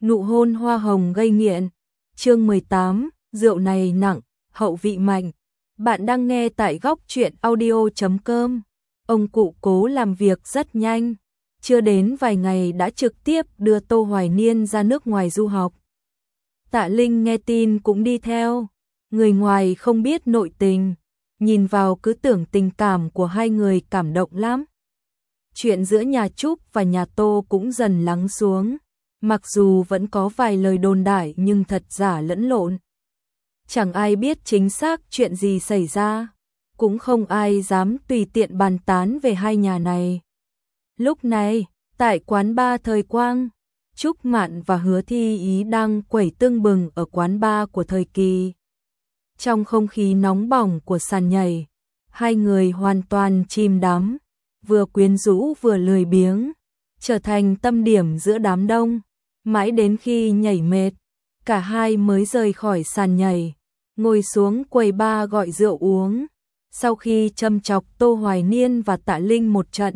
Nụ hôn hoa hồng gây nghiện. Chương 18, rượu này nặng, hậu vị mạnh. Bạn đang nghe tại góc truyện audio.com. Ông cụ Cố làm việc rất nhanh, chưa đến vài ngày đã trực tiếp đưa Tô Hoài Niên ra nước ngoài du học. Tạ Linh nghe tin cũng đi theo, người ngoài không biết nội tình, nhìn vào cứ tưởng tình cảm của hai người cảm động lắm. Chuyện giữa nhà Trúc và nhà Tô cũng dần lắng xuống, mặc dù vẫn có vài lời đồn đại nhưng thật giả lẫn lộn. Chẳng ai biết chính xác chuyện gì xảy ra, cũng không ai dám tùy tiện bàn tán về hai nhà này. Lúc này, tại quán bar Thời Quang, Trúc Mạn và Hứa Thi Ý đang quẩy tưng bừng ở quán bar của Thời Kỳ. Trong không khí nóng bỏng của sàn nhảy, hai người hoàn toàn chìm đắm, vừa quyến rũ vừa lười biếng, trở thành tâm điểm giữa đám đông. Mãi đến khi nhảy mệt, cả hai mới rời khỏi sàn nhảy, ngồi xuống quầy bar gọi rượu uống. Sau khi châm chọc Tô Hoài Niên và Tạ Linh một trận,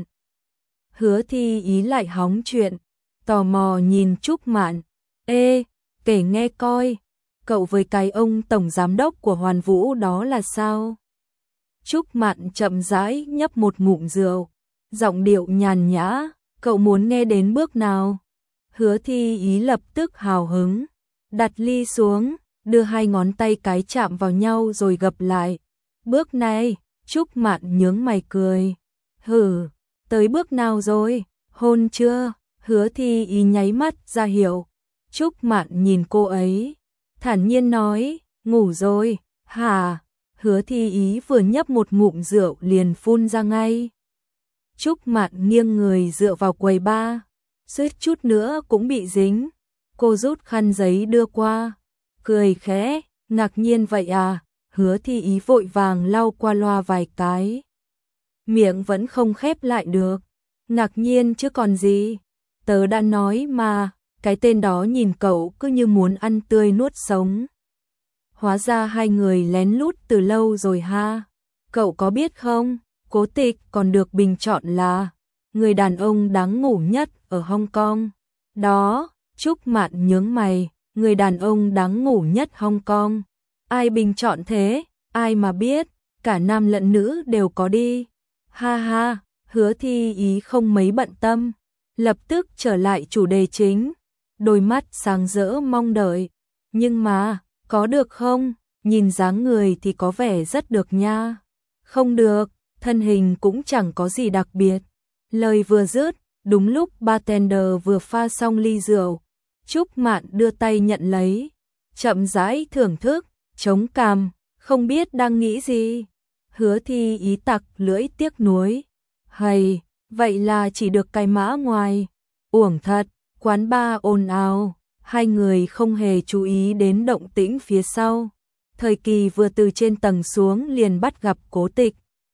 Hứa Thi Ý lại hóng chuyện, tò mò nhìn Trúc Mạn. Ê, kể nghe coi, cậu với cái ông tổng giám đốc của Hoàn Vũ đó là sao? Trúc Mạn chậm rãi nhấp một ngụm rượu, giọng điệu nhàn nhã, cậu muốn nghe đến bước nào? Hứa Thi Ý lập tức hào hứng, đặt ly xuống, đưa hai ngón tay cái chạm vào nhau rồi gập lại. Bước này, Trúc Mạn nhướng mày cười. Hử, tới bước nào rồi, hôn chưa? Hứa Thi Ý nháy mắt ra hiệu. Trúc Mạn nhìn cô ấy, thản nhiên nói, ngủ rồi, hả? Hứa Thi Ý vừa nhấp một ngụm rượu liền phun ra ngay. Trúc Mạn nghiêng người dựa vào quầy bar, suýt chút nữa cũng bị dính. Cô rút khăn giấy đưa qua, cười khẽ, ngạc nhiên vậy à? Hứa Thi Ý vội vàng lau qua loa vài cái, miệng vẫn không khép lại được. Ngạc nhiên chứ còn gì, tớ đã nói mà, cái tên đó nhìn cậu cứ như muốn ăn tươi nuốt sống. Hóa ra hai người lén lút từ lâu rồi ha. Cậu có biết không, Cố Tịch còn được bình chọn là người đàn ông đáng ngủ nhất ở Hong Kong. Đó, Trúc Mạn nhướng mày, người đàn ông đáng ngủ nhất Hong Kong. Ai bình chọn thế, ai mà biết, cả nam lẫn nữ đều có đi. Ha ha, Hứa Thi Ý không mấy bận tâm, lập tức trở lại chủ đề chính, đôi mắt sáng rỡ mong đợi. Nhưng mà, có được không? Nhìn dáng người thì có vẻ rất được nha. Không được, thân hình cũng chẳng có gì đặc biệt. Lời vừa dứt, đúng lúc bartender vừa pha xong ly rượu, Trúc Mạn đưa tay nhận lấy, chậm rãi thưởng thức, chống cằm, không biết đang nghĩ gì. Hứa Thi Ý tặc lưỡi tiếc nuối. Hay, vậy là chỉ được cái mã ngoài. Uổng thật, quán bar ồn ào, hai người không hề chú ý đến động tĩnh phía sau. Thời Kỳ vừa từ trên tầng xuống liền bắt gặp Cố Tịch.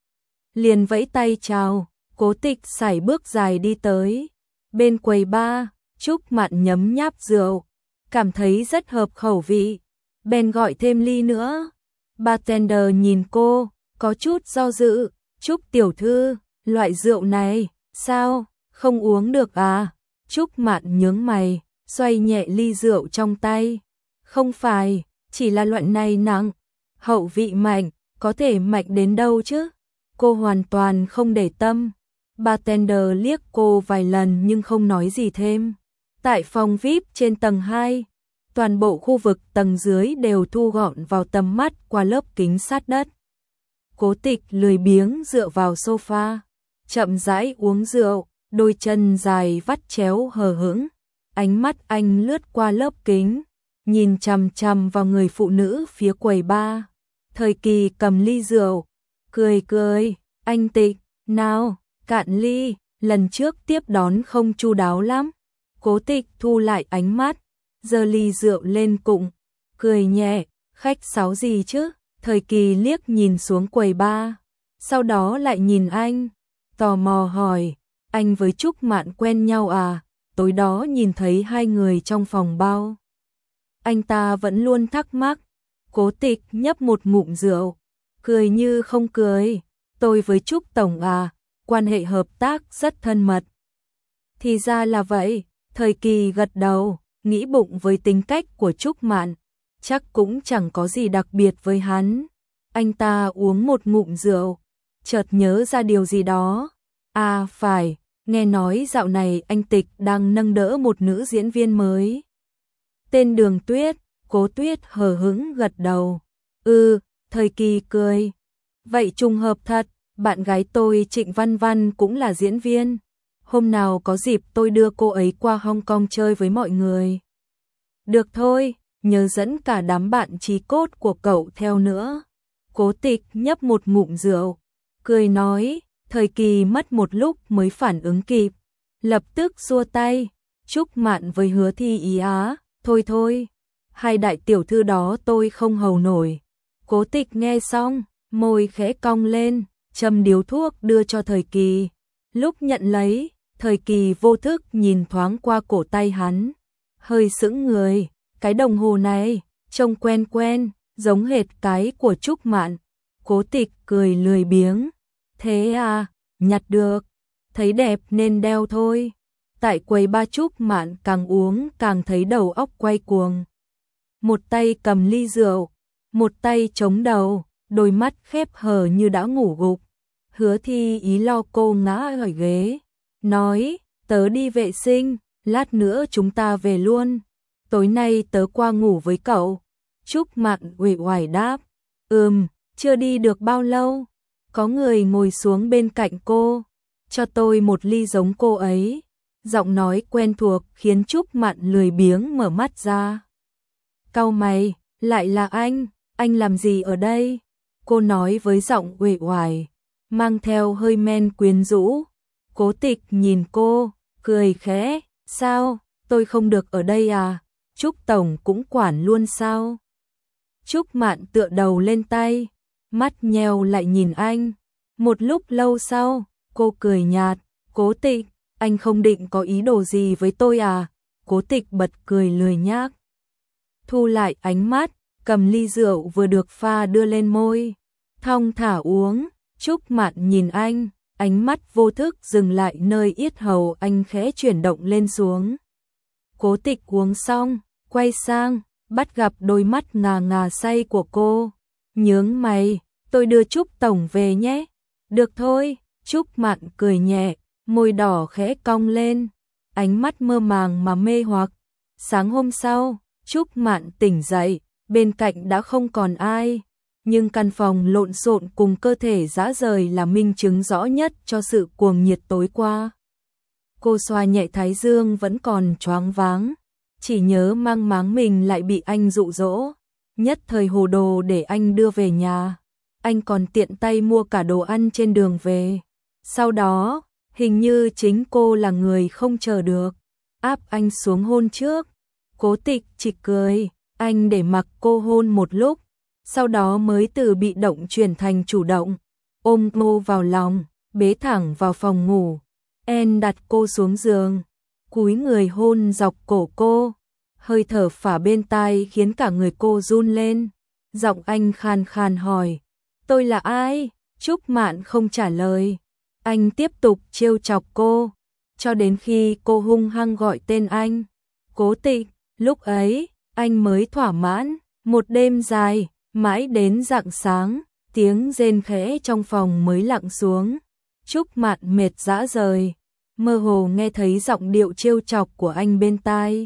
Liền vẫy tay chào, Cố Tịch sải bước dài đi tới. Bên quầy bar, Trúc Mạn nhấm nháp rượu, cảm thấy rất hợp khẩu vị, bèn gọi thêm ly nữa. Bartender nhìn cô, có chút do dự. Trúc tiểu thư, loại rượu này, sao, không uống được à? Trúc Mạn nhướng mày, xoay nhẹ ly rượu trong tay. Không phải, chỉ là loại này nặng, hậu vị mạnh, có thể mạnh đến đâu chứ? Cô hoàn toàn không để tâm. Bartender liếc cô vài lần nhưng không nói gì thêm. Tại phòng VIP trên tầng 2, toàn bộ khu vực tầng dưới đều thu gọn vào tầm mắt qua lớp kính sát đất. Cố Tịch lười biếng dựa vào sofa, chậm rãi uống rượu, đôi chân dài vắt chéo hờ hững. Ánh mắt anh lướt qua lớp kính, nhìn chằm chằm vào người phụ nữ phía quầy bar. Thời Kỳ cầm ly rượu, cười cười, anh Tịch, nào, cạn ly, lần trước tiếp đón không chu đáo lắm. Cố Tịch thu lại ánh mắt, giơ ly rượu lên cụng, cười nhẹ, khách sáo gì chứ? Thời Kỳ liếc nhìn xuống quầy bar, sau đó lại nhìn anh, tò mò hỏi, anh với Trúc Mạn quen nhau à? Tối đó nhìn thấy hai người trong phòng bao. Anh ta vẫn luôn thắc mắc. Cố Tịch nhấp một ngụm rượu, cười như không cười, tôi với Trúc tổng à, quan hệ hợp tác rất thân mật. Thì ra là vậy. Thời Kỳ gật đầu, nghĩ bụng với tính cách của Trúc Mạn, chắc cũng chẳng có gì đặc biệt với hắn. Anh ta uống một ngụm rượu, chợt nhớ ra điều gì đó. À phải, nghe nói dạo này anh Tịch đang nâng đỡ một nữ diễn viên mới. Tên Đường Tuyết, Cố Tuyết hờ hững gật đầu. Thời Kỳ cười. Vậy trùng hợp thật, bạn gái tôi Trịnh Văn Văn cũng là diễn viên. Hôm nào có dịp tôi đưa cô ấy qua Hong Kong chơi với mọi người. Được thôi, nhớ dẫn cả đám bạn chí cốt của cậu theo nữa. Cố Tịch nhấp một ngụm rượu, cười nói. Thời Kỳ mất một lúc mới phản ứng kịp, lập tức xua tay. Trúc Mạn với Hứa Thi Ý á, thôi, hai đại tiểu thư đó tôi không hầu nổi. Cố Tịch nghe xong, môi khẽ cong lên, châm điếu thuốc đưa cho Thời Kỳ. Lúc nhận lấy, Thời Kỳ vô thức nhìn thoáng qua cổ tay hắn, hơi sững người. Cái đồng hồ này, trông quen quen, giống hệt cái của Trúc Mạn. Cố Tịch cười lười biếng. Thế à, nhặt được, thấy đẹp nên đeo thôi. Tại quầy ba Trúc Mạn càng uống càng thấy đầu óc quay cuồng. Một tay cầm ly rượu, một tay chống đầu, đôi mắt khép hờ như đã ngủ gục. Hứa Thi Ý lo cô ngã ở ghế, nói, tớ đi vệ sinh, lát nữa chúng ta về luôn. Tối nay tớ qua ngủ với cậu. Trúc Mạn uể oải đáp, chưa đi được bao lâu. Có người ngồi xuống bên cạnh cô, cho tôi một ly giống cô ấy. Giọng nói quen thuộc khiến Trúc Mạn lười biếng mở mắt ra. Cau mày, lại là anh làm gì ở đây? Cô nói với giọng uể oải, mang theo hơi men quyến rũ. Cố Tịch nhìn cô, cười khẽ, sao, tôi không được ở đây à? Trúc Tổng cũng quản luôn sao? Trúc Mạn tựa đầu lên tay, mắt nheo lại nhìn anh. Một lúc lâu sau, cô cười nhạt, Cố Tịch, anh không định có ý đồ gì với tôi à? Cố Tịch bật cười lười nhác, thu lại ánh mắt, cầm ly rượu vừa được pha đưa lên môi, thong thả uống. Trúc Mạn nhìn anh, ánh mắt vô thức dừng lại nơi yết hầu anh khẽ chuyển động lên xuống. Cố Tịch uống xong, quay sang, bắt gặp đôi mắt ngà ngà say của cô, nhướng mày, tôi đưa Trúc Tổng về nhé. Được thôi, Trúc Mạn cười nhẹ, môi đỏ khẽ cong lên, ánh mắt mơ màng mà mê hoặc. Sáng hôm sau, Trúc Mạn tỉnh dậy, bên cạnh đã không còn ai, nhưng căn phòng lộn xộn cùng cơ thể rã rời là minh chứng rõ nhất cho sự cuồng nhiệt tối qua. Cô xoa nhẹ thái dương vẫn còn choáng váng, chỉ nhớ mang máng mình lại bị anh dụ dỗ, nhất thời hồ đồ để anh đưa về nhà. Anh còn tiện tay mua cả đồ ăn trên đường về. Sau đó, hình như chính cô là người không chờ được, áp anh xuống hôn trước. Cố Tịch chỉ cười, anh để mặc cô hôn một lúc, sau đó mới từ bị động chuyển thành chủ động, ôm cô vào lòng, bế thẳng vào phòng ngủ. En đặt cô xuống giường, cúi người hôn dọc cổ cô, hơi thở phả bên tai khiến cả người cô run lên. Giọng anh khàn khàn hỏi, tôi là ai? Trúc Mạn không trả lời. Anh tiếp tục trêu chọc cô, cho đến khi cô hung hăng gọi tên anh. Cố Tịch, lúc ấy, anh mới thỏa mãn. Một đêm dài, mãi đến rạng sáng, tiếng rên khẽ trong phòng mới lặng xuống. Trúc Mạn mệt rã rời, mơ hồ nghe thấy giọng điệu trêu chọc của anh bên tai.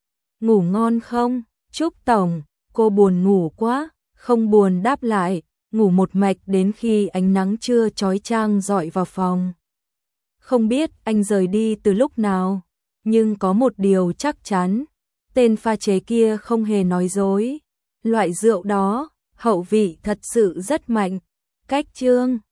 Ngủ ngon không, Trúc Tổng? Cô buồn ngủ quá. Không buồn đáp lại, ngủ một mạch đến khi ánh nắng trưa chói chang rọi vào phòng. Không biết anh rời đi từ lúc nào, nhưng có một điều chắc chắn, tên pha chế kia không hề nói dối. Loại rượu đó, hậu vị thật sự rất mạnh. Cách chương